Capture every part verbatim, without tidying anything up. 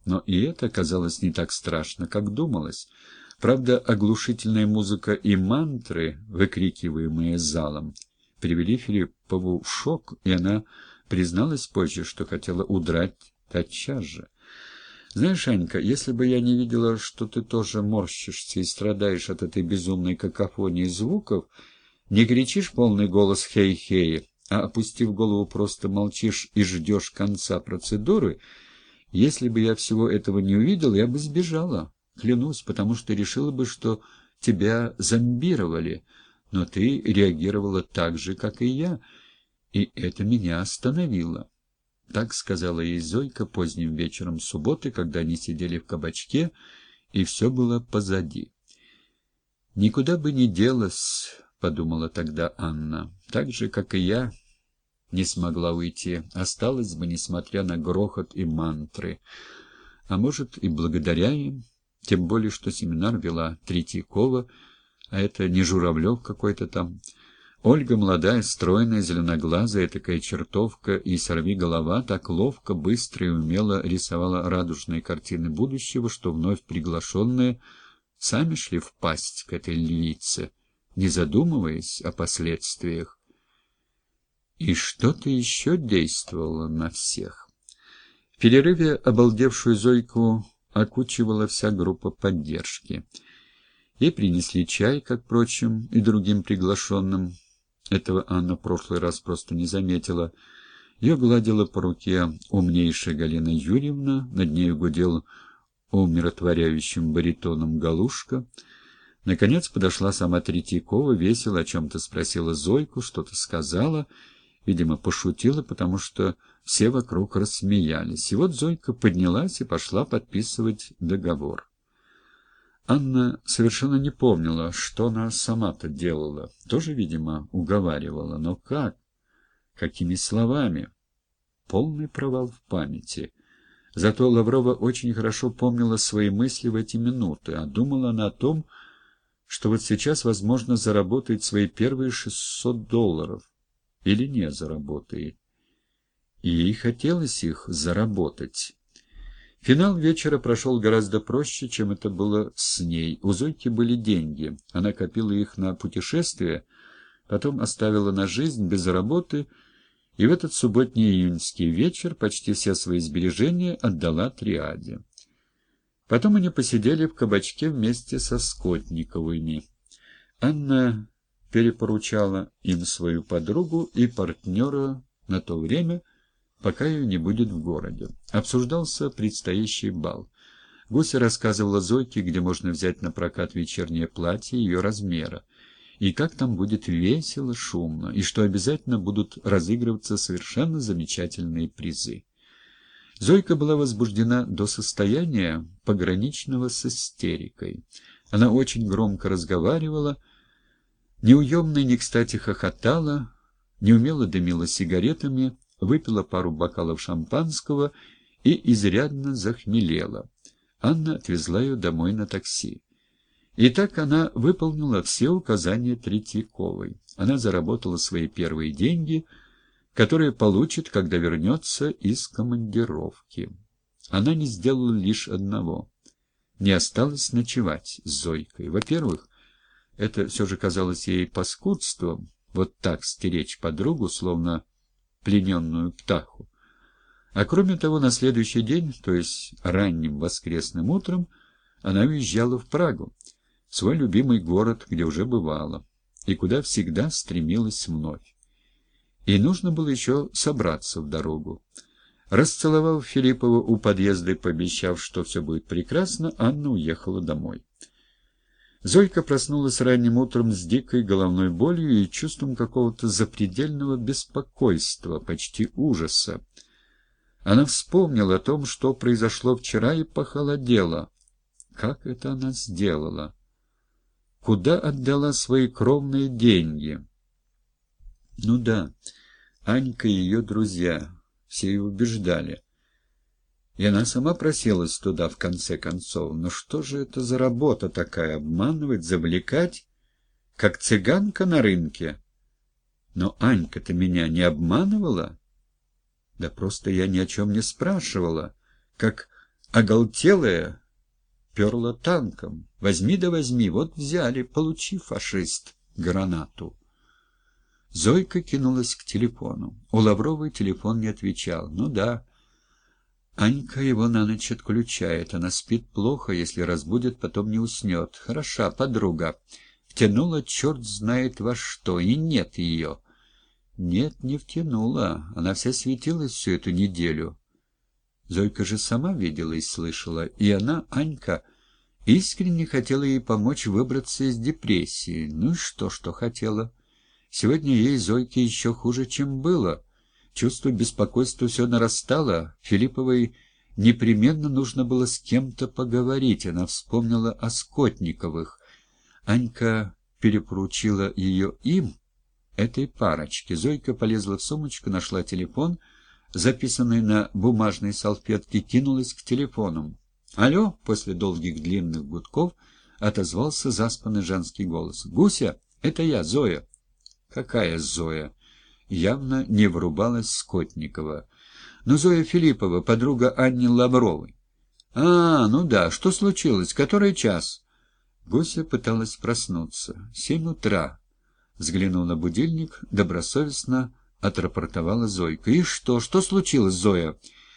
Но и это оказалось не так страшно, как думалось. Правда, оглушительная музыка и мантры, выкрикиваемые залом, привели Филиппову в шок, и она призналась позже, что хотела удрать тотчас же. «Знаешь, Анька, если бы я не видела, что ты тоже морщишься и страдаешь от этой безумной какофонии звуков, не кричишь полный голос «хей-хей», а, опустив голову, просто молчишь и ждешь конца процедуры, если бы я всего этого не увидел, я бы сбежала, клянусь, потому что решила бы, что тебя зомбировали, но ты реагировала так же, как и я, и это меня остановило». Так сказала ей Зойка поздним вечером субботы, когда они сидели в кабачке, и все было позади. «Никуда бы не делась», — подумала тогда Анна, — «так же, как и я, не смогла уйти, осталась бы, несмотря на грохот и мантры. А может, и благодаря им, тем более, что семинар вела Третьякова, а это не Журавлев какой-то там». Ольга, молодая, стройная, зеленоглазая, такая чертовка и сорвиголова, так ловко, быстро и умело рисовала радужные картины будущего, что вновь приглашенные сами шли в пасть к этой львице, не задумываясь о последствиях. И что-то еще действовало на всех. В перерыве обалдевшую Зойку окучивала вся группа поддержки. Ей принесли чай, как, впрочем, и другим приглашенным. Этого Анна в прошлый раз просто не заметила. Ее гладила по руке умнейшая Галина Юрьевна, над нею гудел умиротворяющим баритоном Галушка. Наконец подошла сама Третьякова, весело о чем-то спросила Зойку, что-то сказала, видимо, пошутила, потому что все вокруг рассмеялись. И вот Зойка поднялась и пошла подписывать договор. Анна совершенно не помнила, что она сама-то делала. Тоже, видимо, уговаривала. Но как? Какими словами? Полный провал в памяти. Зато Лаврова очень хорошо помнила свои мысли в эти минуты, а думала она о том, что вот сейчас, возможно, заработает свои первые шестьсот долларов. Или не заработает. И ей хотелось их заработать. Финал вечера прошел гораздо проще, чем это было с ней. У Зойки были деньги. Она копила их на путешествие, потом оставила на жизнь без работы, и в этот субботний июньский вечер почти все свои сбережения отдала триаде. Потом они посидели в кабачке вместе со Скотниковыми. Анна перепоручала им свою подругу и партнера на то время, пока ее не будет в городе. Обсуждался предстоящий бал. Гуся рассказывала Зойке, где можно взять на прокат вечернее платье ее размера, и как там будет весело, шумно, и что обязательно будут разыгрываться совершенно замечательные призы. Зойка была возбуждена до состояния, пограничного с истерикой. Она очень громко разговаривала, неуемно и не кстати хохотала, неумело дымила сигаретами, выпила пару бокалов шампанского и изрядно захмелела. Анна отвезла ее домой на такси. И так она выполнила все указания Третьяковой. Она заработала свои первые деньги, которые получит, когда вернется из командировки. Она не сделала лишь одного. Не осталась ночевать с Зойкой. Во-первых, это все же казалось ей паскудством, вот так стеречь подругу, словно плененную птаху. А кроме того, на следующий день, то есть ранним воскресным утром, она уезжала в Прагу, свой любимый город, где уже бывала, и куда всегда стремилась вновь. И нужно было еще собраться в дорогу. Расцеловав Филиппова у подъезда и пообещав, что все будет прекрасно, Анна уехала домой. Зойка проснулась ранним утром с дикой головной болью и чувством какого-то запредельного беспокойства, почти ужаса. Она вспомнила о том, что произошло вчера, и похолодела. Как это она сделала? Куда отдала свои кровные деньги? Ну да, Анька и ее друзья, все ее убеждали. И она сама просилась туда, в конце концов. Но что же это за работа такая? Обманывать, завлекать, как цыганка на рынке? Но Анька-то меня не обманывала? Да просто я ни о чем не спрашивала, как оголтелая перла танком. Возьми да возьми, вот взяли, получи, фашист, гранату. Зойка кинулась к телефону. У Лавровой телефон не отвечал. Ну да, Анька его на ночь отключает. Она спит плохо, если разбудит, потом не уснет. Хороша подруга. Втянула черт знает во что, и нет ее. Нет, не втянула. Она вся светилась всю эту неделю. Зойка же сама видела и слышала. И она, Анька, искренне хотела ей помочь выбраться из депрессии. Ну и что, что хотела? Сегодня ей, Зойке, еще хуже, чем было. Чувство беспокойства все нарастало. Филипповой непременно нужно было с кем-то поговорить. Она вспомнила о Скотниковых. Анька перепоручила ее им, этой парочке. Зойка полезла в сумочку, нашла телефон, записанный на бумажной салфетке, кинулась к телефону. «Алло!» — после долгих длинных гудков отозвался заспанный женский голос. «Гуся, это я, Зоя». «Какая Зоя?» Явно не врубалась Скотникова. «Ну, Зоя Филиппова, подруга Анни Лавровой». «А, ну да, что случилось? Который час?» Гуся пыталась проснуться. «Семь утра». Взглянув на будильник, добросовестно отрапортовала Зойка. «И что? Что случилось, Зоя?»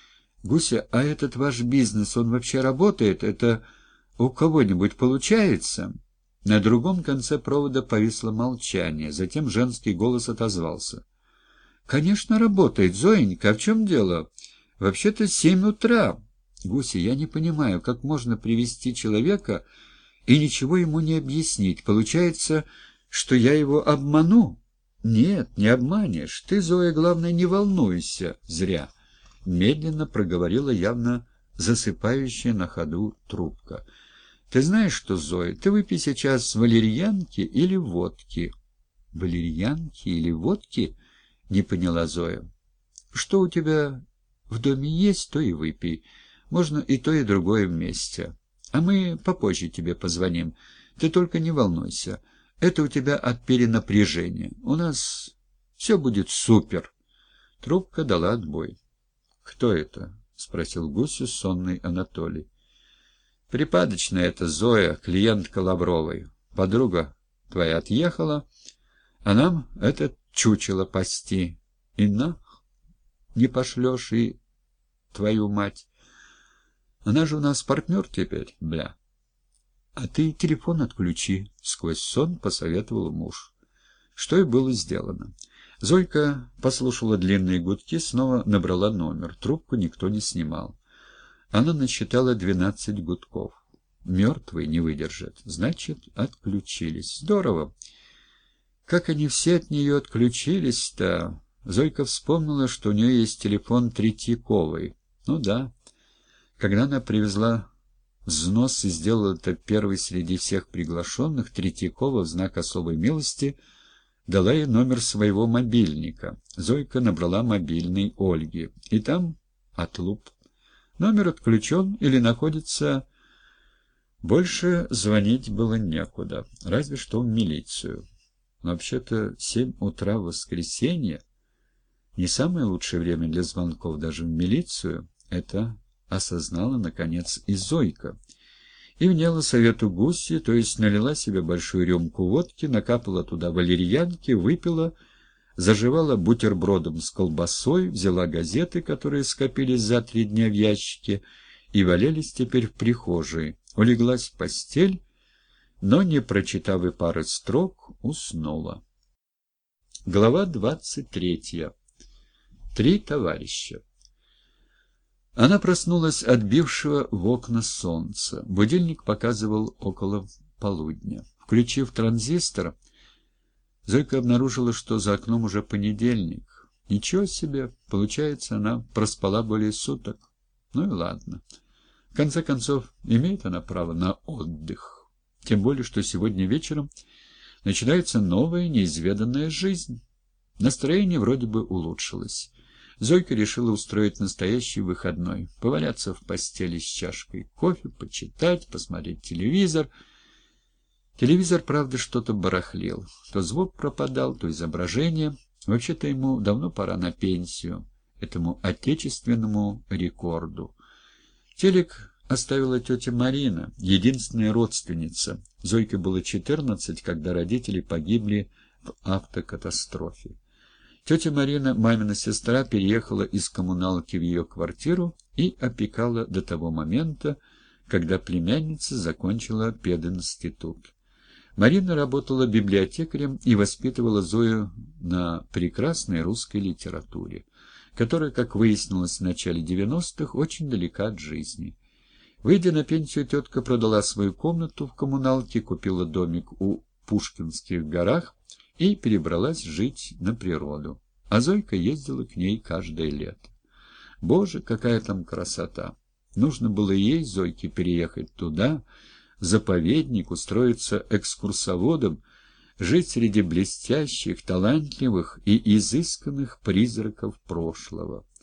«Гуся, а этот ваш бизнес, он вообще работает? Это у кого-нибудь получается?» На другом конце провода повисло молчание. Затем женский голос отозвался. «Конечно, работает, Зоенька. А в чем дело? Вообще-то семь утра. Гуся, я не понимаю, как можно привести человека и ничего ему не объяснить. Получается, что я его обману?» «Нет, не обманешь. Ты, Зоя, главное, не волнуйся зря», — медленно проговорила явно засыпающая на ходу трубка. «Ты знаешь что, Зоя, ты выпей сейчас валерьянки или водки». «Валерьянки или водки?» — не поняла Зоя. «Что у тебя в доме есть, то и выпей. Можно и то, и другое вместе. А мы попозже тебе позвоним. Ты только не волнуйся. Это у тебя от перенапряжения. У нас все будет супер». Трубка дала отбой. «Кто это?» — спросил Гусю сонный Анатолий. «Припадочная это Зоя, клиентка Лавровой. Подруга твоя отъехала, а нам это чучело пасти. И на не пошлешь, и твою мать. Она же у нас партнер теперь, бля». «А ты телефон отключи», — сквозь сон посоветовал муж. Что и было сделано. Зойка послушала длинные гудки, снова набрала номер. Трубку никто не снимал. Она насчитала двенадцать гудков. Мертвый не выдержит. Значит, отключились. Здорово. Как они все от нее отключились-то? Зойка вспомнила, что у нее есть телефон Третьяковой. Ну да. Когда она привезла взнос и сделала это первой среди всех приглашенных, Третьякова в знак особой милости дала ей номер своего мобильника. Зойка набрала мобильный Ольги. И там отлуп. Номер отключен или находится... Больше звонить было некуда, разве что в милицию. Но вообще-то семь утра в воскресенье не самое лучшее время для звонков даже в милицию. Это осознала, наконец, и Зойка. И вняла совету Гуси, то есть налила себе большую рюмку водки, накапала туда валерьянки, выпила, заживала бутербродом с колбасой, взяла газеты, которые скопились за три дня в ящике, и валялись теперь в прихожей. Улеглась в постель, но, не прочитав и пары строк, уснула. Глава двадцать третья. Три товарища. Она проснулась от бившего в окна солнца. Будильник показывал около полудня. Включив транзистор, Зойка обнаружила, что за окном уже понедельник. Ничего себе! Получается, она проспала более суток. Ну и ладно. В конце концов, имеет она право на отдых. Тем более, что сегодня вечером начинается новая неизведанная жизнь. Настроение вроде бы улучшилось. Зойка решила устроить настоящий выходной. Поваляться в постели с чашкой кофе, почитать, посмотреть телевизор. Телевизор, правда, что-то барахлил. То звук пропадал, то изображение. Вообще-то ему давно пора на пенсию, этому отечественному рекорду. Телек оставила тетя Марина, единственная родственница. Зойке было четырнадцать, когда родители погибли в автокатастрофе. Тетя Марина, мамина сестра, переехала из коммуналки в ее квартиру и опекала до того момента, когда племянница закончила пединститут. Марина работала библиотекарем и воспитывала Зою на прекрасной русской литературе, которая, как выяснилось в начале девяностых, очень далека от жизни. Выйдя на пенсию, тетка продала свою комнату в коммуналке, купила домик у Пушкинских горах и перебралась жить на природу. А Зойка ездила к ней каждое лето. Боже, какая там красота! Нужно было ей, Зойке, переехать туда, в заповедник, устроиться экскурсоводом, жить среди блестящих, талантливых и изысканных призраков прошлого.